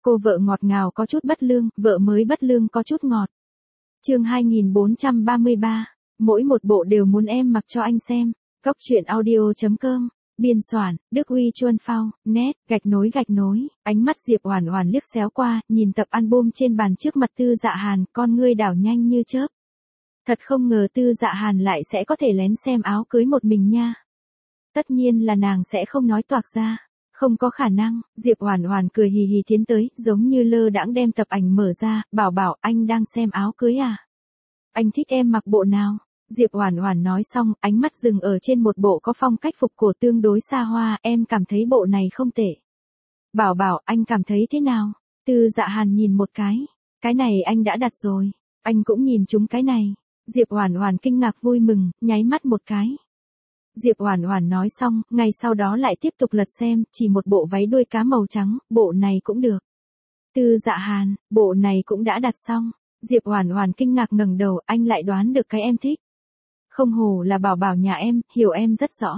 Cô vợ ngọt ngào có chút bất lương, vợ mới bất lương có chút ngọt. Chương 2433, mỗi một bộ đều muốn em mặc cho anh xem. Cóc truyện audio.com. Biên soạn, Đức Uy Chuân Phao, nét, gạch nối. Ánh mắt Diệp Oản Oản liếc xéo qua, nhìn tập album trên bàn trước mặt Tư Dạ Hàn, con ngươi đảo nhanh như chớp. Thật không ngờ Tư Dạ Hàn lại sẽ có thể lén xem áo cưới một mình nha. Tất nhiên là nàng sẽ không nói toạc ra. Không có khả năng. Diệp Oản Oản cười hì hì tiến tới, giống như lơ đãng đem tập ảnh mở ra, bảo anh đang xem áo cưới à? Anh thích em mặc bộ nào? Diệp Oản Oản nói xong, ánh mắt dừng ở trên một bộ có phong cách phục cổ tương đối xa hoa, em cảm thấy bộ này không tệ. Bảo, anh cảm thấy thế nào? Tư Dạ Hàn nhìn một cái này anh đã đặt rồi, anh cũng nhìn chúng cái này. Diệp Oản Oản kinh ngạc vui mừng, nháy mắt một cái. Diệp Oản Oản nói xong, ngay sau đó lại tiếp tục lật xem, chỉ một bộ váy đuôi cá màu trắng, bộ này cũng được. Tư Dạ Hàn, bộ này cũng đã đặt xong. Diệp Oản Oản kinh ngạc ngẩng đầu, anh lại đoán được cái em thích. Không hổ là bảo nhà em, hiểu em rất rõ.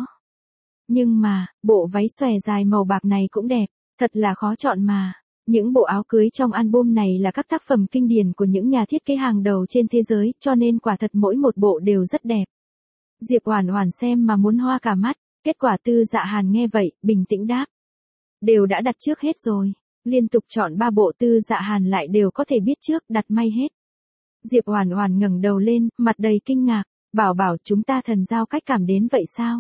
Nhưng mà, bộ váy xòe dài màu bạc này cũng đẹp, thật là khó chọn mà. Những bộ áo cưới trong album này là các tác phẩm kinh điển của những nhà thiết kế hàng đầu trên thế giới, cho nên quả thật mỗi một bộ đều rất đẹp. Diệp Oản Oản xem mà muốn hoa cả mắt, kết quả Tư Dạ Hàn nghe vậy, bình tĩnh đáp. Đều đã đặt trước hết rồi, liên tục chọn 3 bộ Tư Dạ Hàn lại đều có thể biết trước, đặt may hết. Diệp Oản Oản ngẩng đầu lên, mặt đầy kinh ngạc, bảo chúng ta thần giao cách cảm đến vậy sao?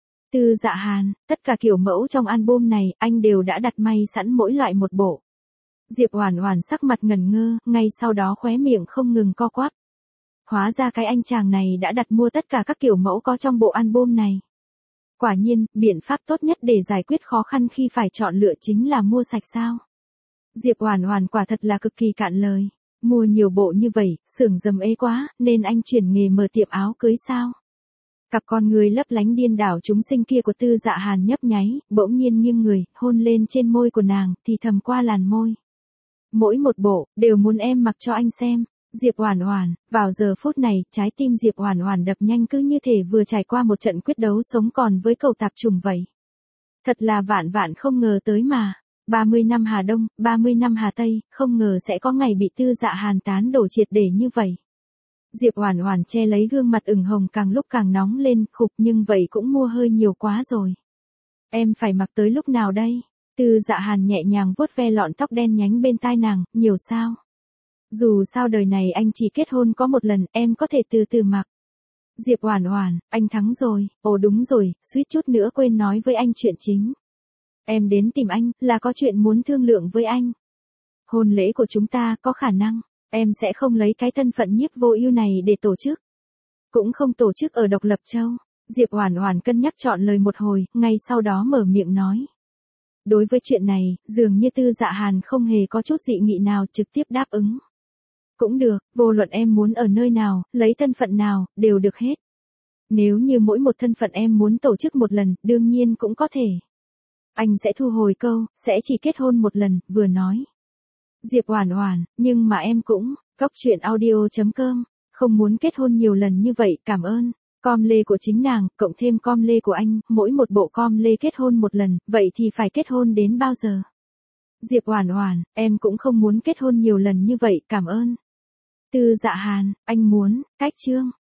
Tư Dạ Hàn, tất cả kiểu mẫu trong album này, anh đều đã đặt may sẵn mỗi loại một bộ. Diệp Oản Oản sắc mặt ngẩn ngơ, ngay sau đó khóe miệng không ngừng co quắp. Hóa ra cái anh chàng này đã đặt mua tất cả các kiểu mẫu có trong bộ album này. Quả nhiên, biện pháp tốt nhất để giải quyết khó khăn khi phải chọn lựa chính là mua sạch sao? Diệp Oản Oản quả thật là cực kỳ cạn lời. Mua nhiều bộ như vậy, xưởng dầm ế quá, nên anh chuyển nghề mở tiệm áo cưới sao? Cặp con người lấp lánh điên đảo chúng sinh kia của Tư Dạ Hàn nhấp nháy, bỗng nhiên nghiêng người, hôn lên trên môi của nàng, thì thầm qua làn môi. Mỗi một bộ, đều muốn em mặc cho anh xem. Diệp Oản Oản, vào giờ phút này, trái tim Diệp Oản Oản đập nhanh cứ như thể vừa trải qua một trận quyết đấu sống còn với cầu tạp trùng vậy. Thật là vạn không ngờ tới mà. 30 năm Hà Đông, 30 năm Hà Tây, không ngờ sẽ có ngày bị Tư Dạ Hàn tán đổ triệt để như vậy. Diệp Oản Oản che lấy gương mặt ửng hồng càng lúc càng nóng lên, khục nhưng vậy cũng mua hơi nhiều quá rồi. Em phải mặc tới lúc nào đây? Tư Dạ Hàn nhẹ nhàng vuốt ve lọn tóc đen nhánh bên tai nàng, nhiều sao? Dù sao đời này anh chỉ kết hôn có một lần, em có thể từ từ mặc. Diệp Oản Oản, anh thắng rồi, ồ đúng rồi, suýt chút nữa quên nói với anh chuyện chính. Em đến tìm anh, là có chuyện muốn thương lượng với anh. Hôn lễ của chúng ta có khả năng, em sẽ không lấy cái thân phận nhiếp vô ưu này để tổ chức. Cũng không tổ chức ở Độc Lập Châu. Diệp Oản Oản cân nhắc chọn lời một hồi, ngay sau đó mở miệng nói. Đối với chuyện này, dường như Tư Dạ Hàn không hề có chút dị nghị nào trực tiếp đáp ứng. Cũng được, vô luận em muốn ở nơi nào, lấy thân phận nào, đều được hết. Nếu như mỗi một thân phận em muốn tổ chức một lần, đương nhiên cũng có thể. Anh sẽ thu hồi câu, sẽ chỉ kết hôn một lần, vừa nói. Diệp Oản Oản, nhưng mà em cũng, cóc truyện audio.com, không muốn kết hôn nhiều lần như vậy, cảm ơn. Com lê của chính nàng, cộng thêm com lê của anh, mỗi một bộ com lê kết hôn một lần, vậy thì phải kết hôn đến bao giờ? Diệp Oản Oản, em cũng không muốn kết hôn nhiều lần như vậy, cảm ơn. Tư Dạ Hàn, anh muốn, cách chương.